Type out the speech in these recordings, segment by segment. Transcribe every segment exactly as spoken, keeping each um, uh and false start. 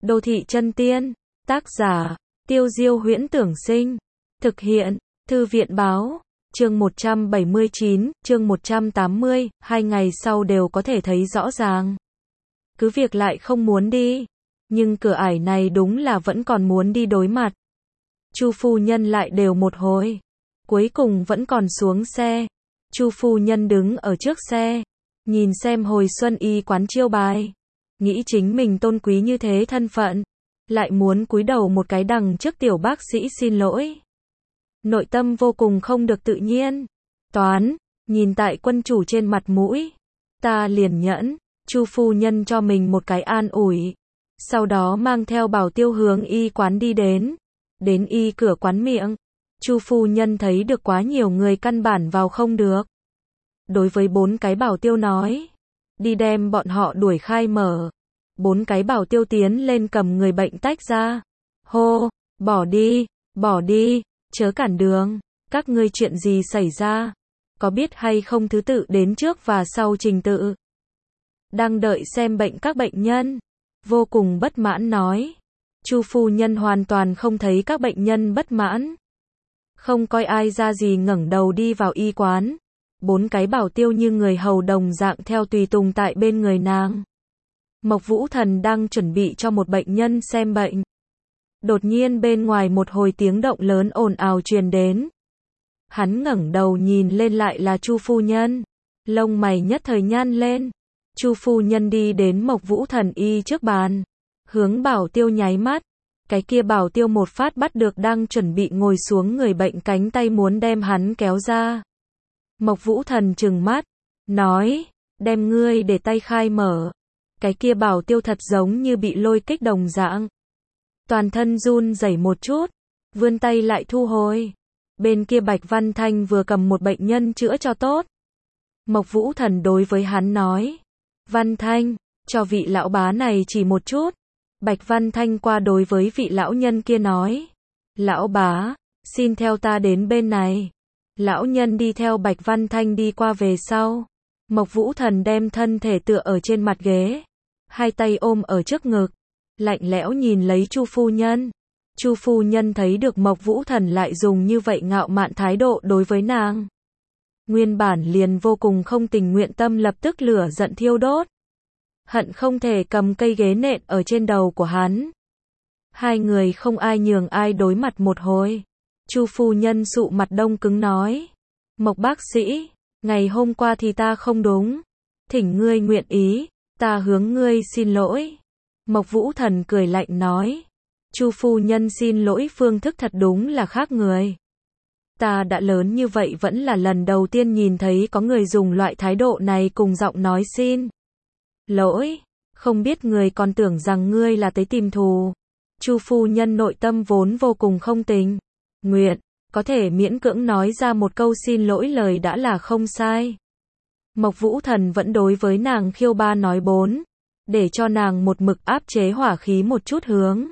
Đô thị chân tiên, tác giả, Tiêu Diêu Huyễn Tưởng Sinh, thực hiện, Thư viện báo, chương một trăm bảy mươi chín, chương một trăm tám mươi, hai ngày sau đều có thể thấy rõ ràng. Cứ việc lại không muốn đi, nhưng cửa ải này đúng là vẫn còn muốn đi đối mặt. Chu phu nhân lại đều một hồi, cuối cùng vẫn còn xuống xe. Chu phu nhân đứng ở trước xe, nhìn xem hồi xuân y quán chiêu bài, nghĩ chính mình tôn quý như thế thân phận, lại muốn cúi đầu một cái đằng trước tiểu bác sĩ xin lỗi. Nội tâm vô cùng không được tự nhiên. Toán, nhìn tại quân chủ trên mặt mũi, ta liền nhẫn. Chu phu nhân cho mình một cái an ủi, sau đó mang theo bảo tiêu hướng y quán đi đến. Đến y cửa quán miệng, Chu phu nhân thấy được quá nhiều người căn bản vào không được. Đối với bốn cái bảo tiêu nói, đi đem bọn họ đuổi khai mở. Bốn cái bảo tiêu tiến lên cầm người bệnh tách ra. Hô, bỏ đi, bỏ đi, chớ cản đường, các ngươi chuyện gì xảy ra? Có biết hay không thứ tự đến trước và sau trình tự? Đang đợi xem bệnh các bệnh nhân, vô cùng bất mãn nói. Chu phu nhân hoàn toàn không thấy các bệnh nhân bất mãn. Không coi ai ra gì ngẩng đầu đi vào y quán. Bốn cái bảo tiêu như người hầu đồng dạng theo tùy tùng tại bên người nàng. Mộc Vũ Thần đang chuẩn bị cho một bệnh nhân xem bệnh. Đột nhiên bên ngoài một hồi tiếng động lớn ồn ào truyền đến. Hắn ngẩng đầu nhìn lên lại là Chu phu nhân. Lông mày nhất thời nhăn lên. Chu phu nhân đi đến Mộc Vũ Thần y trước bàn, hướng bảo tiêu nháy mắt. Cái kia bảo tiêu một phát bắt được đang chuẩn bị ngồi xuống người bệnh cánh tay muốn đem hắn kéo ra. Mộc Vũ Thần trừng mắt, nói, đem ngươi để tay khai mở. Cái kia bảo tiêu thật giống như bị lôi kích đồng dạng. Toàn thân run rẩy một chút, vươn tay lại thu hồi. Bên kia Bạch Văn Thanh vừa cầm một bệnh nhân chữa cho tốt. Mộc Vũ Thần đối với hắn nói, Văn Thanh, cho vị lão bá này chỉ một chút. Bạch Văn Thanh qua đối với vị lão nhân kia nói, lão bá, xin theo ta đến bên này. Lão nhân đi theo Bạch Văn Thanh đi qua về sau. Mộc Vũ Thần đem thân thể tựa ở trên mặt ghế, hai tay ôm ở trước ngực, lạnh lẽo nhìn lấy Chu phu nhân. Chu phu nhân thấy được Mộc Vũ Thần lại dùng như vậy ngạo mạn thái độ đối với nàng. Nguyên bản liền vô cùng không tình nguyện tâm lập tức lửa giận thiêu đốt. Hận không thể cầm cây ghế nện ở trên đầu của hắn. Hai người không ai nhường ai đối mặt một hồi. Chu phu nhân sụ mặt đông cứng nói, Mộc bác sĩ, ngày hôm qua thì ta không đúng. Thỉnh ngươi nguyện ý, ta hướng ngươi xin lỗi. Mộc Vũ Thần cười lạnh nói, Chu phu nhân xin lỗi phương thức thật đúng là khác người. Ta đã lớn như vậy vẫn là lần đầu tiên nhìn thấy có người dùng loại thái độ này cùng giọng nói xin lỗi, không biết người còn tưởng rằng ngươi là tới tìm thù. Chu phu nhân nội tâm vốn vô cùng không tình nguyện, có thể miễn cưỡng nói ra một câu xin lỗi lời đã là không sai. Mộc Vũ Thần vẫn đối với nàng khiêu ba nói bốn, để cho nàng một mực áp chế hỏa khí một chút hướng.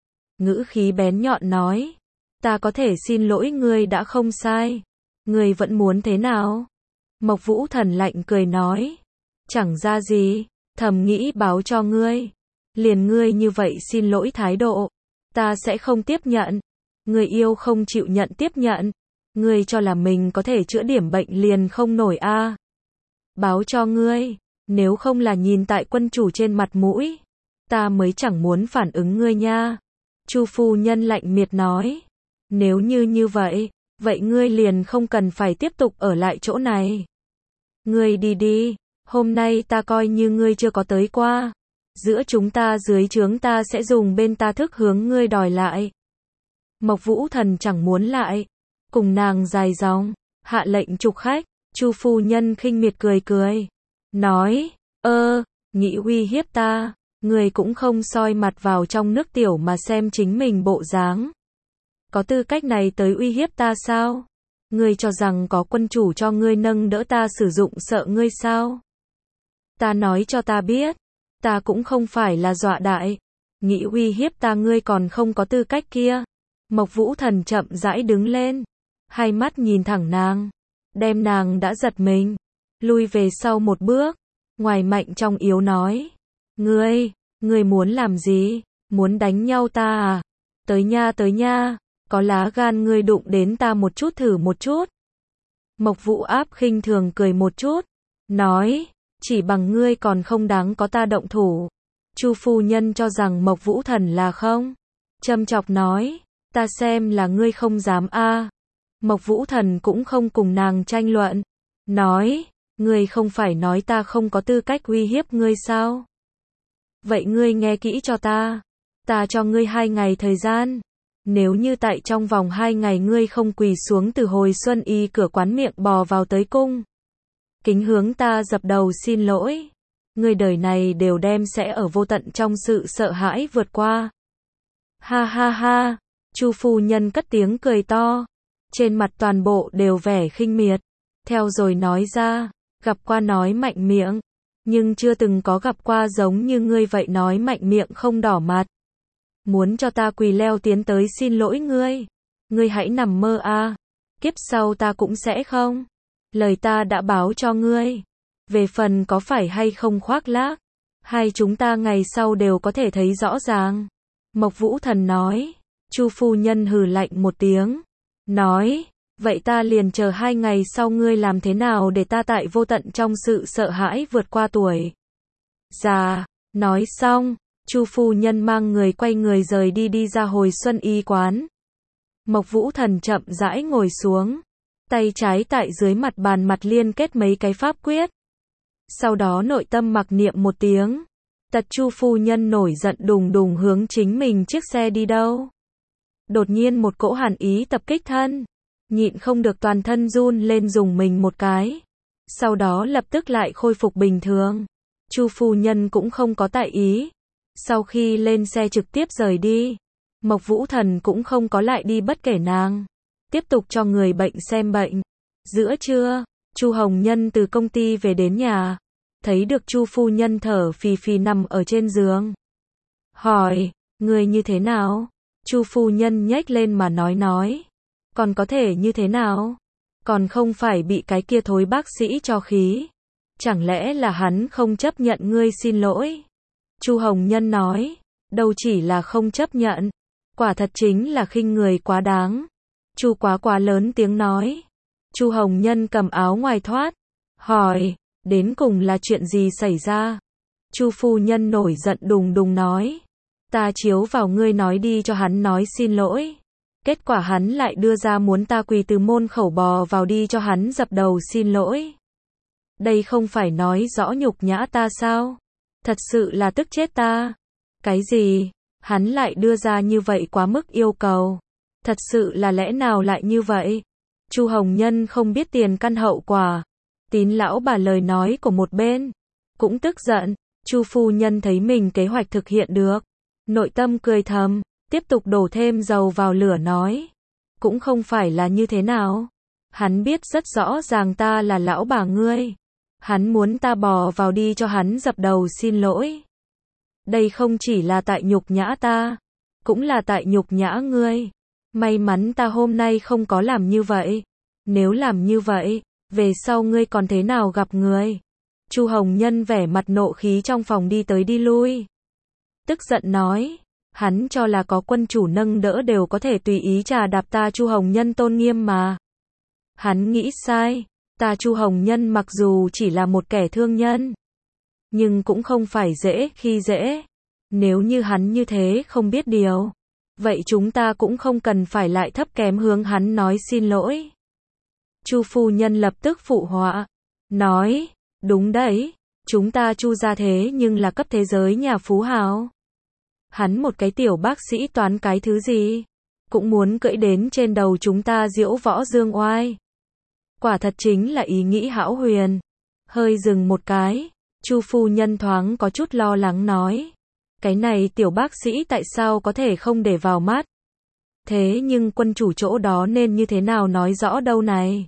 Ngữ khí bén nhọn nói, ta có thể xin lỗi ngươi đã không sai. Ngươi vẫn muốn thế nào? Mộc Vũ Thần lạnh cười nói, chẳng ra gì, thầm nghĩ báo cho ngươi. Liền ngươi như vậy xin lỗi thái độ, ta sẽ không tiếp nhận. Ngươi yêu không chịu nhận tiếp nhận. Ngươi cho là mình có thể chữa điểm bệnh liền không nổi a? À. Báo cho ngươi, nếu không là nhìn tại quân chủ trên mặt mũi, ta mới chẳng muốn phản ứng ngươi nha. Chu phu nhân lạnh miệt nói, nếu như như vậy, vậy ngươi liền không cần phải tiếp tục ở lại chỗ này. Ngươi đi đi, hôm nay ta coi như ngươi chưa có tới qua. Giữa chúng ta dưới trướng ta sẽ dùng bên ta thức hướng ngươi đòi lại. Mộc Vũ Thần chẳng muốn lại cùng nàng dài dòng, hạ lệnh trục khách. Chu phu nhân khinh miệt cười cười, nói, ơ, nghĩ uy hiếp ta, người cũng không soi mặt vào trong nước tiểu mà xem chính mình bộ dáng. Có tư cách này tới uy hiếp ta sao? Ngươi cho rằng có quân chủ cho ngươi nâng đỡ ta sử dụng sợ ngươi sao? Ta nói cho ta biết, ta cũng không phải là dọa đại, nghĩ uy hiếp ta ngươi còn không có tư cách kia. Mộc Vũ Thần chậm rãi đứng lên, hai mắt nhìn thẳng nàng, đem nàng đã giật mình, lui về sau một bước, ngoài mạnh trong yếu nói, ngươi, ngươi muốn làm gì? Muốn đánh nhau ta à? Tới nha tới nha, có lá gan ngươi đụng đến ta một chút thử một chút. Mộc Vũ Áp khinh thường cười một chút, nói, chỉ bằng ngươi còn không đáng có ta động thủ. Chu phu nhân cho rằng Mộc Vũ Thần là không. Châm chọc nói, ta xem là ngươi không dám a. Mộc Vũ Thần cũng không cùng nàng tranh luận, nói, ngươi không phải nói ta không có tư cách uy hiếp ngươi sao? Vậy ngươi nghe kỹ cho ta, ta cho ngươi hai ngày thời gian. Nếu như tại trong vòng hai ngày ngươi không quỳ xuống từ hồi xuân y cửa quán miệng bò vào tới cung, kính hướng ta dập đầu xin lỗi, ngươi đời này đều đem sẽ ở vô tận trong sự sợ hãi vượt qua. Ha ha ha, Chu phu nhân cất tiếng cười to, trên mặt toàn bộ đều vẻ khinh miệt, theo rồi nói ra, gặp qua nói mạnh miệng, nhưng chưa từng có gặp qua giống như ngươi vậy nói mạnh miệng không đỏ mặt. Muốn cho ta quỳ leo tiến tới xin lỗi ngươi, ngươi hãy nằm mơ a, kiếp sau ta cũng sẽ không. Lời ta đã báo cho ngươi, về phần có phải hay không khoác lác, hay chúng ta ngày sau đều có thể thấy rõ ràng. Mộc Vũ Thần nói, Chu phu nhân hừ lạnh một tiếng, nói, vậy ta liền chờ hai ngày sau ngươi làm thế nào để ta tại vô tận trong sự sợ hãi vượt qua tuổi già. Nói xong, Chu phu nhân mang người quay người rời đi đi ra hồi xuân y quán. Mộc Vũ Thần chậm rãi ngồi xuống, tay trái tại dưới mặt bàn mặt liên kết mấy cái pháp quyết. Sau đó nội tâm mặc niệm một tiếng, tật Chu phu nhân nổi giận đùng đùng hướng chính mình chiếc xe đi đâu. Đột nhiên một cỗ hàn ý tập kích thân, nhịn không được toàn thân run lên dùng mình một cái. Sau đó lập tức lại khôi phục bình thường. Chu phu nhân cũng không có tại ý. Sau khi lên xe trực tiếp rời đi, Mộc Vũ Thần cũng không có lại đi bất kể nàng, tiếp tục cho người bệnh xem bệnh. Giữa trưa, Chu Hồng Nhân từ công ty về đến nhà, thấy được Chu phu nhân thở phì phì nằm ở trên giường. Hỏi, người như thế nào? Chu phu nhân nhếch lên mà nói nói, còn có thể như thế nào? Còn không phải bị cái kia thối bác sĩ cho khí. Chẳng lẽ là hắn không chấp nhận ngươi xin lỗi? Chu Hồng Nhân nói, đâu chỉ là không chấp nhận, quả thật chính là khinh người quá đáng. Chu Quá Quá lớn tiếng nói. Chu Hồng Nhân cầm áo ngoài thoát, hỏi, đến cùng là chuyện gì xảy ra? Chu phu nhân nổi giận đùng đùng nói, ta chiếu vào ngươi nói đi cho hắn nói xin lỗi. Kết quả hắn lại đưa ra muốn ta quỳ từ môn khẩu bò vào đi cho hắn dập đầu xin lỗi. Đây không phải nói rõ nhục nhã ta sao? Thật sự là tức chết ta. Cái gì? Hắn lại đưa ra như vậy quá mức yêu cầu. Thật sự là lẽ nào lại như vậy? Chu Hồng Nhân không biết tiền căn hậu quả. Tín lão bà lời nói của một bên, cũng tức giận. Chu phu nhân thấy mình kế hoạch thực hiện được, nội tâm cười thầm, tiếp tục đổ thêm dầu vào lửa nói, cũng không phải là như thế nào. Hắn biết rất rõ ràng ta là lão bà ngươi. Hắn muốn ta bò vào đi cho hắn dập đầu xin lỗi. Đây không chỉ là tại nhục nhã ta, cũng là tại nhục nhã ngươi. May mắn ta hôm nay không có làm như vậy. Nếu làm như vậy, về sau ngươi còn thế nào gặp người? Chu Hồng Nhân vẻ mặt nộ khí trong phòng đi tới đi lui. Tức giận nói, hắn cho là có quân chủ nâng đỡ đều có thể tùy ý trà đạp ta Chu Hồng Nhân tôn nghiêm mà. Hắn nghĩ sai, ta Chu Hồng Nhân mặc dù chỉ là một kẻ thương nhân, nhưng cũng không phải dễ khi dễ. Nếu như hắn như thế không biết điều, vậy chúng ta cũng không cần phải lại thấp kém hướng hắn nói xin lỗi. Chu phu nhân lập tức phụ họa, nói, đúng đấy, chúng ta Chu gia thế nhưng là cấp thế giới nhà phú hào. Hắn một cái tiểu bác sĩ toán cái thứ gì, cũng muốn cưỡi đến trên đầu chúng ta diễu võ dương oai. Quả thật chính là ý nghĩ hão huyền. Hơi dừng một cái, Chu phu nhân thoáng có chút lo lắng nói, cái này tiểu bác sĩ tại sao có thể không để vào mắt? Thế nhưng quân chủ chỗ đó nên như thế nào nói rõ đâu này?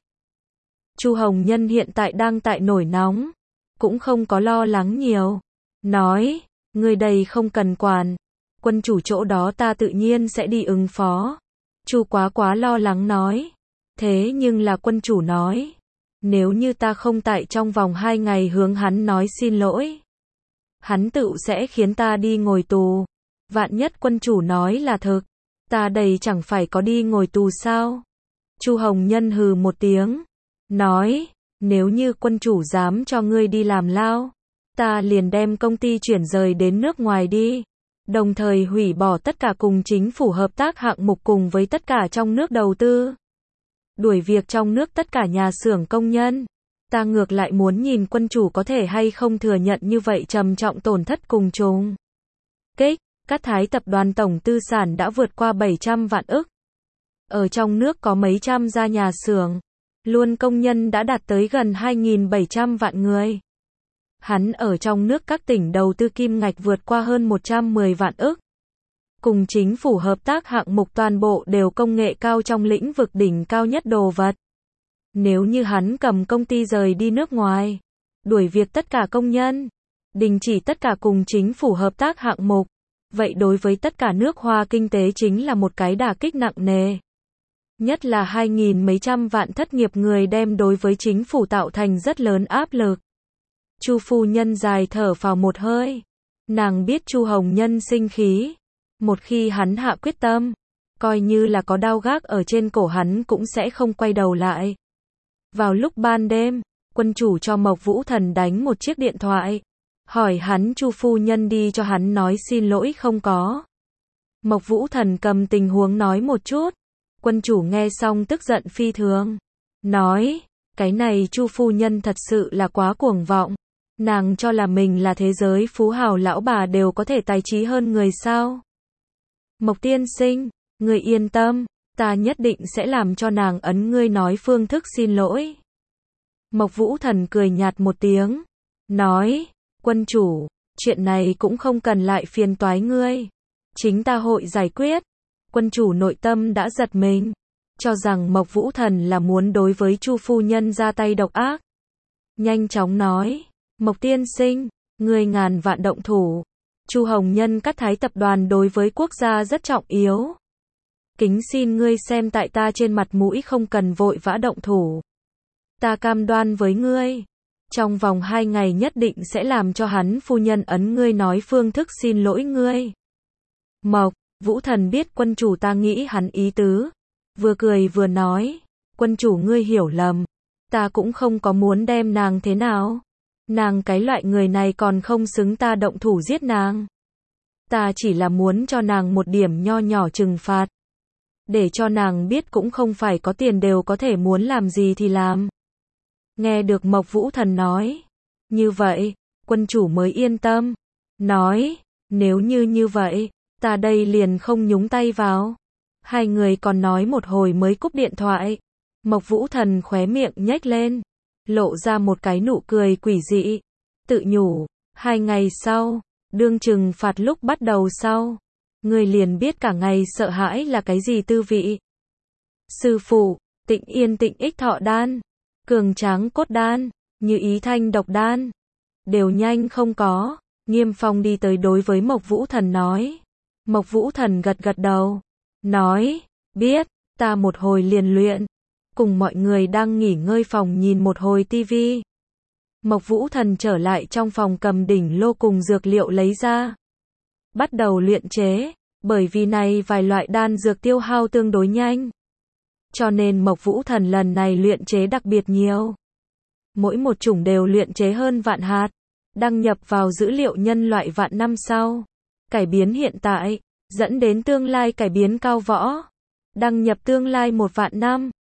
Chu Hồng Nhân hiện tại đang tại nổi nóng, cũng không có lo lắng nhiều, nói, người đây không cần quản, quân chủ chỗ đó ta tự nhiên sẽ đi ứng phó. Chu Quá Quá lo lắng nói, thế nhưng là quân chủ nói, nếu như ta không tại trong vòng hai ngày hướng hắn nói xin lỗi, hắn tự sẽ khiến ta đi ngồi tù. Vạn nhất quân chủ nói là thực, ta đây chẳng phải có đi ngồi tù sao? Chu Hồng Nhân hừ một tiếng, nói, nếu như quân chủ dám cho ngươi đi làm lao, ta liền đem công ty chuyển rời đến nước ngoài đi, đồng thời hủy bỏ tất cả cùng chính phủ hợp tác hạng mục cùng với tất cả trong nước đầu tư. Đuổi việc trong nước tất cả nhà xưởng công nhân. Ta ngược lại muốn nhìn quân chủ có thể hay không thừa nhận như vậy trầm trọng tổn thất cùng trùng kích. Cát Thái tập đoàn tổng tư sản đã vượt qua bảy trăm vạn ức. Ở trong nước có mấy trăm gia nhà xưởng, luôn công nhân đã đạt tới gần hai nghìn bảy trăm vạn người. Hắn ở trong nước các tỉnh đầu tư kim ngạch vượt qua hơn một trăm mười vạn ức. Cùng chính phủ hợp tác hạng mục toàn bộ đều công nghệ cao trong lĩnh vực đỉnh cao nhất đồ vật. Nếu như hắn cầm công ty rời đi nước ngoài, đuổi việc tất cả công nhân, đình chỉ tất cả cùng chính phủ hợp tác hạng mục, vậy đối với tất cả nước Hoa kinh tế chính là một cái đả kích nặng nề. Nhất là hai nghìn mấy trăm vạn thất nghiệp người đem đối với chính phủ tạo thành rất lớn áp lực. Chu phu nhân dài thở phào một hơi. Nàng biết Chu Hồng Nhân sinh khí. Một khi hắn hạ quyết tâm, coi như là có đao gác ở trên cổ hắn cũng sẽ không quay đầu lại. Vào lúc ban đêm, quân chủ cho Mộc Vũ Thần đánh một chiếc điện thoại. Hỏi hắn Chu phu nhân đi cho hắn nói xin lỗi không có. Mộc Vũ Thần cầm tình huống nói một chút. Quân chủ nghe xong tức giận phi thường. Nói, cái này Chu phu nhân thật sự là quá cuồng vọng. Nàng cho là mình là thế giới phú hào lão bà đều có thể tài trí hơn người sao. Mộc tiên sinh, ngươi yên tâm, ta nhất định sẽ làm cho nàng ấn ngươi nói phương thức xin lỗi. Mộc Vũ Thần cười nhạt một tiếng. Nói, quân chủ, chuyện này cũng không cần lại phiền toái ngươi. Chính ta hội giải quyết. Quân chủ nội tâm đã giật mình, cho rằng Mộc Vũ Thần là muốn đối với Chu phu nhân ra tay độc ác. Nhanh chóng nói, Mộc tiên sinh, ngươi ngàn vạn động thủ. Chu Hồng Nhân Cát Thái tập đoàn đối với quốc gia rất trọng yếu. Kính xin ngươi xem tại ta trên mặt mũi không cần vội vã động thủ. Ta cam đoan với ngươi, trong vòng hai ngày nhất định sẽ làm cho hắn phu nhân ấn ngươi nói phương thức xin lỗi ngươi. Mộc Vũ Thần biết quân chủ ta nghĩ hắn ý tứ, vừa cười vừa nói, quân chủ ngươi hiểu lầm, ta cũng không có muốn đem nàng thế nào. Nàng cái loại người này còn không xứng ta động thủ giết nàng. Ta chỉ là muốn cho nàng một điểm nho nhỏ trừng phạt. Để cho nàng biết cũng không phải có tiền đều có thể muốn làm gì thì làm. Nghe được Mộc Vũ Thần nói. Như vậy, quân chủ mới yên tâm. Nói, nếu như như vậy, ta đây liền không nhúng tay vào. Hai người còn nói một hồi mới cúp điện thoại. Mộc Vũ Thần khóe miệng nhếch lên. Lộ ra một cái nụ cười quỷ dị. Tự nhủ, hai ngày sau, đương trừng phạt lúc bắt đầu sau. Người liền biết cả ngày sợ hãi là cái gì tư vị. Sư phụ, Tịnh Yên Tịnh Ích Thọ Đan, Cường Tráng Cốt Đan, Như Ý Thanh Độc Đan. Đều nhanh không có. Nghiêm Phong đi tới đối với Mộc Vũ Thần nói. Mộc Vũ Thần gật gật đầu. Nói, biết, ta một hồi liền luyện. Cùng mọi người đang nghỉ ngơi phòng nhìn một hồi tivi. Mộc Vũ Thần trở lại trong phòng cầm đỉnh lô cùng dược liệu lấy ra. Bắt đầu luyện chế, bởi vì này vài loại đan dược tiêu hao tương đối nhanh. Cho nên Mộc Vũ Thần lần này luyện chế đặc biệt nhiều. Mỗi một chủng đều luyện chế hơn vạn hạt, đăng nhập vào dữ liệu nhân loại vạn năm sau. Cải biến hiện tại, dẫn đến tương lai cải biến cao võ. Đăng nhập tương lai một vạn năm.